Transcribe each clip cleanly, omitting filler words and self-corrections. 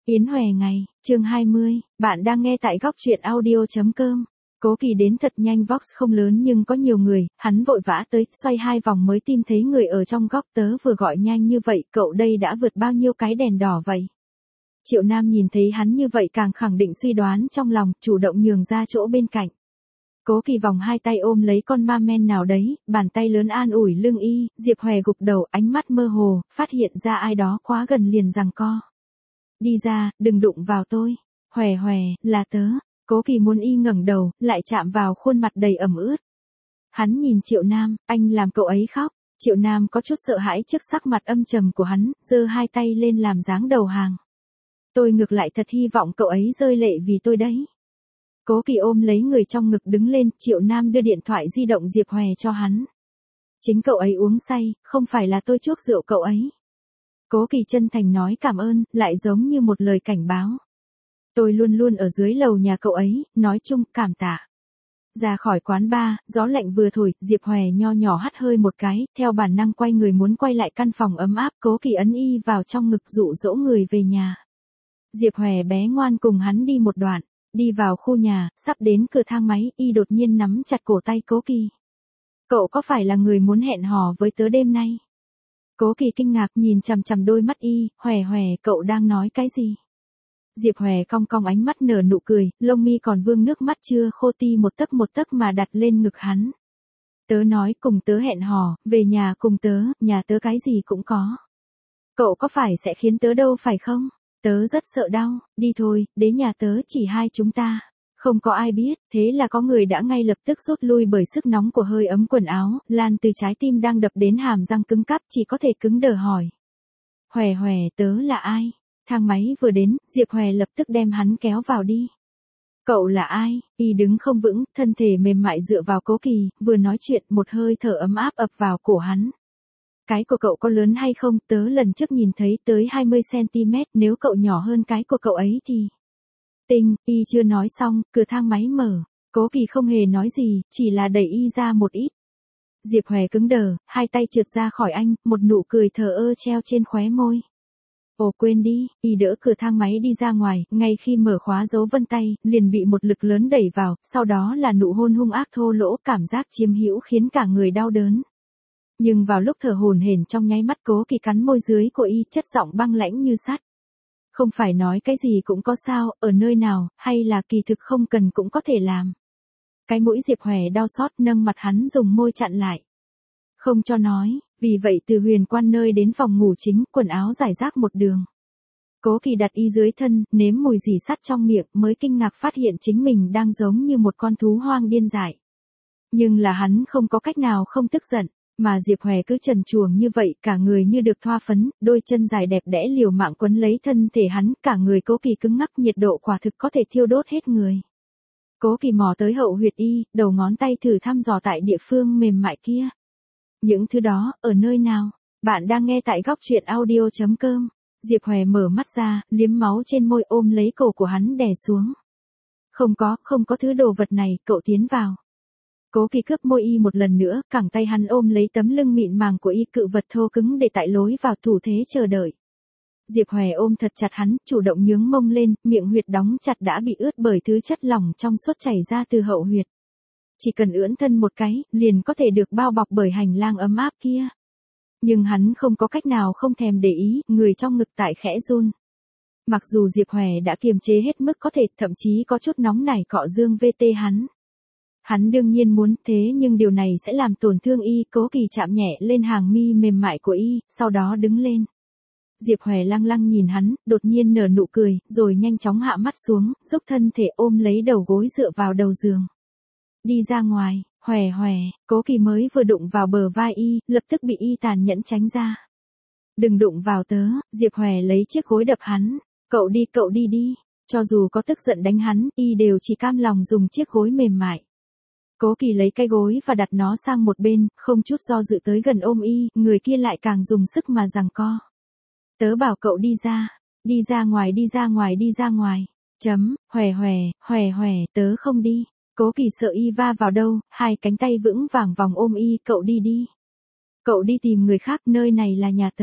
Yến Hòe ngày, chương 20, bạn đang nghe tại góc truyện audio.com. Cố Kỳ đến thật nhanh, Vox không lớn nhưng có nhiều người, hắn vội vã tới, xoay 2 vòng mới tìm thấy người ở trong góc. Tớ vừa gọi nhanh như vậy, cậu đây đã vượt bao nhiêu cái đèn đỏ vậy? Triệu Nam nhìn thấy hắn như vậy càng khẳng định suy đoán trong lòng, chủ động nhường ra chỗ bên cạnh. Cố Kỳ vòng 2 tay ôm lấy con ma men nào đấy, bàn tay lớn an ủi lưng y. Diệp Hòe gục đầu, ánh mắt mơ hồ, phát hiện ra ai đó quá gần liền giằng co. Đi ra, đừng đụng vào tôi. Hòe hòe, là tớ. Cố Kỳ muốn y ngẩng đầu, lại chạm vào khuôn mặt đầy ẩm ướt. Hắn nhìn Triệu Nam, anh làm cậu ấy khóc. Triệu Nam có chút sợ hãi trước sắc mặt âm trầm của hắn, giơ 2 tay lên làm dáng đầu hàng. Tôi ngược lại thật hy vọng cậu ấy rơi lệ vì tôi đấy. Cố Kỳ ôm lấy người trong ngực đứng lên, Triệu Nam đưa điện thoại di động Diệp Hòe cho hắn. Chính cậu ấy uống say, không phải là tôi chuốc rượu cậu ấy. Cố Kỳ chân thành nói cảm ơn, lại giống như một lời cảnh báo. Tôi luôn luôn ở dưới lầu nhà cậu ấy, nói chung cảm tạ. Ra khỏi quán bar, gió lạnh vừa thổi, Diệp Hòe nho nhỏ hắt hơi một cái, theo bản năng quay người muốn quay lại căn phòng ấm áp. Cố Kỳ ấn y vào trong ngực dụ dỗ người về nhà. Diệp Hòe bé ngoan cùng hắn đi một đoạn, đi vào khu nhà, sắp đến cửa thang máy, y đột nhiên nắm chặt cổ tay Cố Kỳ. Cậu có phải là người muốn hẹn hò với tớ đêm nay? Cố Kỳ kinh ngạc nhìn chằm chằm đôi mắt y, Hòe hòe, cậu đang nói cái gì? Diệp Hòe cong cong ánh mắt nở nụ cười, lông mi còn vương nước mắt chưa khô ti một tấc mà đặt lên ngực hắn. Tớ nói cùng tớ hẹn hò, về nhà cùng tớ, nhà tớ cái gì cũng có. Cậu có phải sẽ khiến tớ đâu phải không? Tớ rất sợ đau, đi thôi, đến nhà tớ chỉ hai chúng ta. Không có ai biết, thế là có người đã ngay lập tức rút lui bởi sức nóng của hơi ấm quần áo, lan từ trái tim đang đập đến hàm răng cứng cáp chỉ có thể cứng đờ hỏi. Hòe hòe, tớ là ai? Thang máy vừa đến, Diệp Hòe lập tức đem hắn kéo vào đi. Cậu là ai? Y đứng không vững, thân thể mềm mại dựa vào Cố Kỳ, vừa nói chuyện một hơi thở ấm áp ập vào cổ hắn. Cái của cậu có lớn hay không? Tớ lần trước nhìn thấy tới 20cm, nếu cậu nhỏ hơn cái của cậu ấy thì... Tinh, y chưa nói xong, cửa thang máy mở. Cố Kỳ không hề nói gì, chỉ là đẩy y ra một ít. Diệp Hòe cứng đờ, 2 tay trượt ra khỏi anh, một nụ cười thờ ơ treo trên khóe môi. Ồ quên đi, y đỡ cửa thang máy đi ra ngoài, ngay khi mở khóa dấu vân tay, liền bị một lực lớn đẩy vào, sau đó là nụ hôn hung ác thô lỗ, cảm giác chiếm hữu khiến cả người đau đớn. Nhưng vào lúc thở hổn hển trong nháy mắt, Cố Kỳ cắn môi dưới của y, chất giọng băng lãnh như sắt. Không phải nói cái gì cũng có sao, ở nơi nào, hay là kỳ thực không cần cũng có thể làm. Cái mũi Diệp Hòe đau xót, nâng mặt hắn dùng môi chặn lại. Không cho nói, vì vậy từ huyền quan nơi đến phòng ngủ chính, quần áo rải rác một đường. Cố Kỳ đặt y dưới thân, nếm mùi dì sắt trong miệng, mới kinh ngạc phát hiện chính mình đang giống như một con thú hoang điên dại. Nhưng là hắn không có cách nào không tức giận. Mà Diệp Hòe cứ trần truồng như vậy, cả người như được thoa phấn, đôi chân dài đẹp đẽ liều mạng quấn lấy thân thể hắn, cả người Cố Kỳ cứng ngắc, nhiệt độ quả thực có thể thiêu đốt hết người. Cố Kỳ mò tới hậu huyệt y, đầu ngón tay thử thăm dò tại địa phương mềm mại kia. Những thứ đó, ở nơi nào? Bạn đang nghe tại góc truyện audio.com. Diệp Hòe mở mắt ra, liếm máu trên môi, ôm lấy cổ của hắn đè xuống. Không có thứ đồ vật này, cậu tiến vào. Cố Kỳ cướp môi y một lần nữa, cẳng tay hắn ôm lấy tấm lưng mịn màng của y, cự vật thô cứng để tại lối vào, thủ thế chờ đợi. Diệp Hòe ôm thật chặt hắn, chủ động nhướng mông lên, miệng huyệt đóng chặt đã bị ướt bởi thứ chất lỏng trong suốt chảy ra từ hậu huyệt. Chỉ cần ưỡn thân một cái, liền có thể được bao bọc bởi hành lang ấm áp kia. Nhưng hắn không có cách nào không thèm để ý, người trong ngực tại khẽ run. Mặc dù Diệp Hòe đã kiềm chế hết mức có thể, thậm chí có chút nóng nảy cọ dương VT hắn. Hắn đương nhiên muốn thế, nhưng điều này sẽ làm tổn thương y. Cố Kỳ chạm nhẹ lên hàng mi mềm mại của y, sau đó đứng lên. Diệp Hòe lăng lăng nhìn hắn, đột nhiên nở nụ cười, rồi nhanh chóng hạ mắt xuống, giúp thân thể ôm lấy đầu gối dựa vào đầu giường. Đi ra ngoài, Hòe hòe, Cố Kỳ mới vừa đụng vào bờ vai y, lập tức bị y tàn nhẫn tránh ra. Đừng đụng vào tớ, Diệp Hòe lấy chiếc gối đập hắn. Cậu đi đi. Cho dù có tức giận đánh hắn, y đều chỉ cam lòng dùng chiếc gối mềm mại. Cố Kỳ lấy cái gối và đặt nó sang một bên, không chút do dự tới gần ôm y, người kia lại càng dùng sức mà giằng co. Tớ bảo cậu đi ra ngoài. Hòe, tớ không đi. Cố Kỳ sợ y va vào đâu, 2 cánh tay vững vàng vòng ôm y, cậu đi đi. Cậu đi tìm người khác, nơi này là nhà tớ.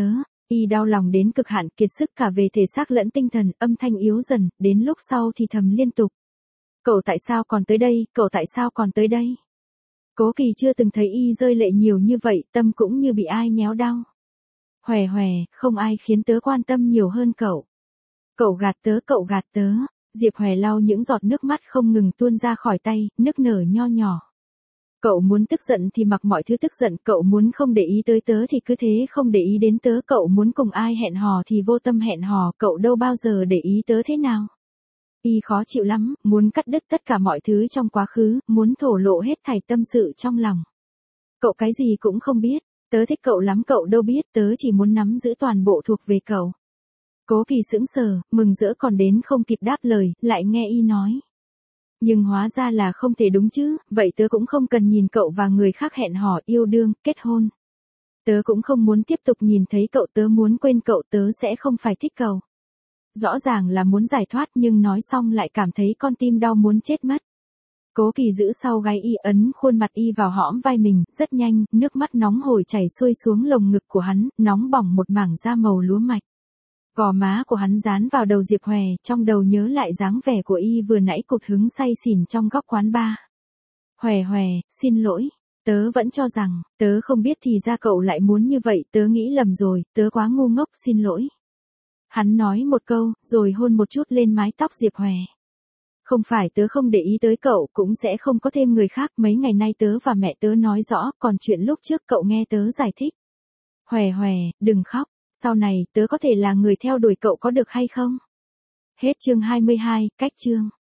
Y đau lòng đến cực hạn, kiệt sức cả về thể xác lẫn tinh thần, âm thanh yếu dần, đến lúc sau thì thầm liên tục. Cậu tại sao còn tới đây, cậu tại sao còn tới đây? Cố Kỳ chưa từng thấy Y rơi lệ nhiều như vậy, tâm cũng như bị ai nhéo đau. Hòe hòe, không ai khiến tớ quan tâm nhiều hơn cậu. Cậu gạt tớ, cậu gạt tớ. Diệp Hòe lau những giọt nước mắt không ngừng tuôn ra khỏi tay, nức nở nho nhỏ. Cậu muốn tức giận thì mặc mọi thứ tức giận, cậu muốn không để ý tới tớ thì cứ thế không để ý đến tớ, cậu muốn cùng ai hẹn hò thì vô tâm hẹn hò, cậu đâu bao giờ để ý tớ thế nào. Y khó chịu lắm, muốn cắt đứt tất cả mọi thứ trong quá khứ, muốn thổ lộ hết thảy tâm sự trong lòng. Cậu cái gì cũng không biết, tớ thích cậu lắm, cậu đâu biết, tớ chỉ muốn nắm giữ toàn bộ thuộc về cậu. Cố Kỳ sững sờ, mừng rỡ còn đến không kịp đáp lời, lại nghe Y nói. Nhưng hóa ra là không thể đúng chứ, vậy tớ cũng không cần nhìn cậu và người khác hẹn hò, yêu đương, kết hôn. Tớ cũng không muốn tiếp tục nhìn thấy cậu, tớ muốn quên cậu, tớ sẽ không phải thích cậu. Rõ ràng là muốn giải thoát nhưng nói xong lại cảm thấy con tim đau muốn chết mất. Cố Kỳ giữ sau gáy Y, ấn khuôn mặt Y vào hõm vai mình, rất nhanh, nước mắt nóng hổi chảy xuôi xuống lồng ngực của hắn, nóng bỏng một mảng da màu lúa mạch. Gò má của hắn dán vào đầu Diệp Hòe, trong đầu nhớ lại dáng vẻ của Y vừa nãy cụt hứng say xỉn trong góc quán bar. Hòe hòe, xin lỗi, tớ vẫn cho rằng, tớ không biết thì ra cậu lại muốn như vậy, tớ nghĩ lầm rồi, tớ quá ngu ngốc, xin lỗi. Hắn nói một câu, rồi hôn một chút lên mái tóc Diệp Hòe. Không phải tớ không để ý tới cậu, cũng sẽ không có thêm người khác, mấy ngày nay tớ và mẹ tớ nói rõ, còn chuyện lúc trước cậu nghe tớ giải thích. Hòe hòe, đừng khóc, sau này tớ có thể là người theo đuổi cậu có được hay không? Hết chương 22, cách chương.